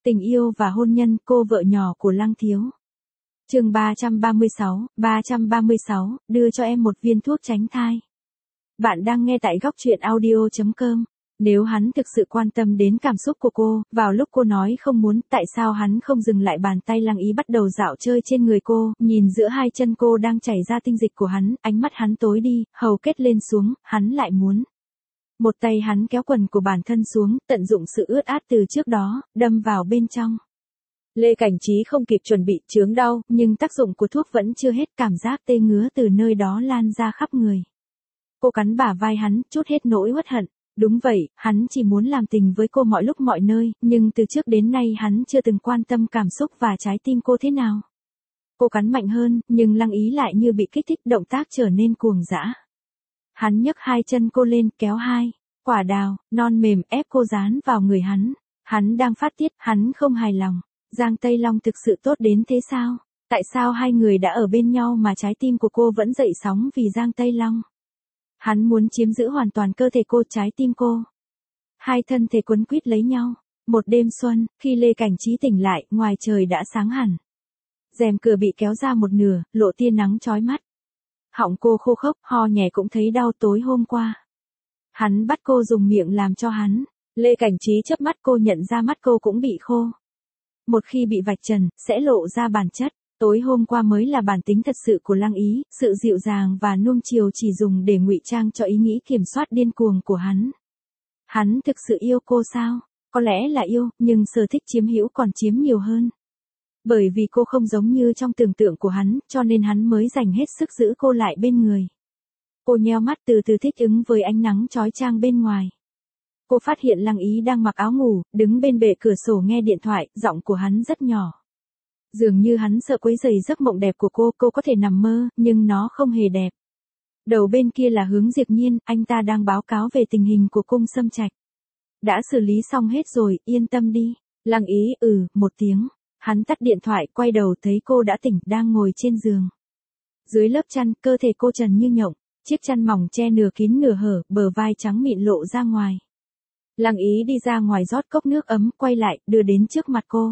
Tình yêu và hôn nhân, cô vợ nhỏ của Lăng Thiếu. Chương 336, đưa cho em một viên thuốc tránh thai. Bạn đang nghe tại góc truyện audio.com. Nếu hắn thực sự quan tâm đến cảm xúc của cô, vào lúc cô nói không muốn, tại sao hắn không dừng lại bàn tay Lăng Ý bắt đầu dạo chơi trên người cô, nhìn giữa hai chân cô đang chảy ra tinh dịch của hắn, ánh mắt hắn tối đi, hầu kết lên xuống, hắn lại muốn. Một tay hắn kéo quần của bản thân xuống, tận dụng sự ướt át từ trước đó, đâm vào bên trong. Lê Cảnh Trí không kịp chuẩn bị, chướng đau, nhưng tác dụng của thuốc vẫn chưa hết, cảm giác tê ngứa từ nơi đó lan ra khắp người. Cô cắn bả vai hắn, trút hết nỗi uất hận. Đúng vậy, hắn chỉ muốn làm tình với cô mọi lúc mọi nơi, nhưng từ trước đến nay hắn chưa từng quan tâm cảm xúc và trái tim cô thế nào. Cô cắn mạnh hơn, nhưng Lăng Ý lại như bị kích thích, động tác trở nên cuồng dã. Hắn nhấc hai chân cô lên, kéo hai quả đào non mềm ép cô dán vào người hắn. Hắn đang phát tiết, hắn không hài lòng. Giang Tây Long thực sự tốt đến thế sao? Tại sao hai người đã ở bên nhau mà trái tim của cô vẫn dậy sóng vì Giang Tây Long? Hắn muốn chiếm giữ hoàn toàn cơ thể cô, trái tim cô. Hai thân thể quấn quýt lấy nhau. Một đêm xuân, khi Lê Cảnh Trí tỉnh lại, ngoài trời đã sáng hẳn. Rèm cửa bị kéo ra một nửa, lộ tia nắng chói mắt. Họng cô khô khốc, ho nhẹ cũng thấy đau. Tối hôm qua, hắn bắt cô dùng miệng làm cho hắn. Lê Cảnh Trí chớp mắt, cô nhận ra mắt cô cũng bị khô. Một khi bị vạch trần, sẽ lộ ra bản chất. Tối hôm qua mới là bản tính thật sự của Lăng Ý, sự dịu dàng và nuông chiều chỉ dùng để ngụy trang cho ý nghĩ kiểm soát điên cuồng của hắn. Hắn thực sự yêu cô sao? Có lẽ là yêu, nhưng sở thích chiếm hữu còn chiếm nhiều hơn. Bởi vì cô không giống như trong tưởng tượng của hắn, cho nên hắn mới dành hết sức giữ cô lại bên người. Cô nheo mắt, từ từ thích ứng với ánh nắng chói chang bên ngoài. Cô phát hiện Lăng Ý đang mặc áo ngủ, đứng bên bệ cửa sổ nghe điện thoại, giọng của hắn rất nhỏ. Dường như hắn sợ quấy rầy giấc mộng đẹp của cô có thể nằm mơ, nhưng nó không hề đẹp. Đầu bên kia là Hướng Diệp Nhiên, anh ta đang báo cáo về tình hình của cung Sâm Trạch. Đã xử lý xong hết rồi, yên tâm đi. Lăng Ý một tiếng. Hắn tắt điện thoại, quay đầu thấy cô đã tỉnh, đang ngồi trên giường. Dưới lớp chăn, cơ thể cô trần như nhộng, chiếc chăn mỏng che nửa kín nửa hở, bờ vai trắng mịn lộ ra ngoài. Lăng Ý đi ra ngoài rót cốc nước ấm, quay lại, đưa đến trước mặt cô.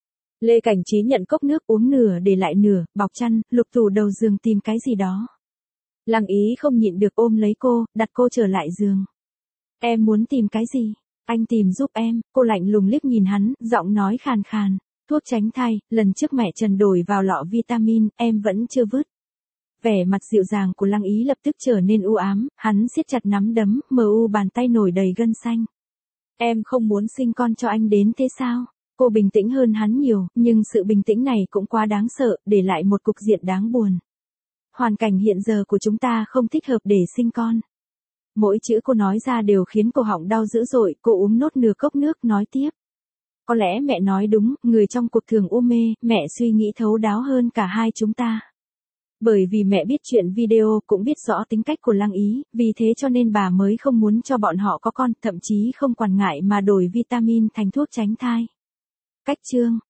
Lê Cảnh Trí nhận cốc nước, uống nửa để lại nửa, bọc chăn, lục tủ đầu giường tìm cái gì đó. Lăng Ý không nhịn được ôm lấy cô, đặt cô trở lại giường. Em muốn tìm cái gì? Anh tìm giúp em. Cô lạnh lùng liếc nhìn hắn, giọng nói khàn khàn. Thuốc tránh thai, lần trước mẹ Trần đổi vào lọ vitamin, em vẫn chưa vứt. Vẻ mặt dịu dàng của Lăng Ý lập tức trở nên u ám, hắn siết chặt nắm đấm, bàn tay nổi đầy gân xanh. Em không muốn sinh con cho anh đến thế sao? Cô bình tĩnh hơn hắn nhiều, nhưng sự bình tĩnh này cũng quá đáng sợ, để lại một cục diện đáng buồn. Hoàn cảnh hiện giờ của chúng ta không thích hợp để sinh con. Mỗi chữ cô nói ra đều khiến cổ họng đau dữ dội, cô uống nốt nửa cốc nước, nói tiếp. Có lẽ mẹ nói đúng, người trong cuộc thường u mê, mẹ suy nghĩ thấu đáo hơn cả hai chúng ta. Bởi vì mẹ biết chuyện video, cũng biết rõ tính cách của Lăng Ý, vì thế cho nên bà mới không muốn cho bọn họ có con, thậm chí không quản ngại mà đổi vitamin thành thuốc tránh thai. Cách chương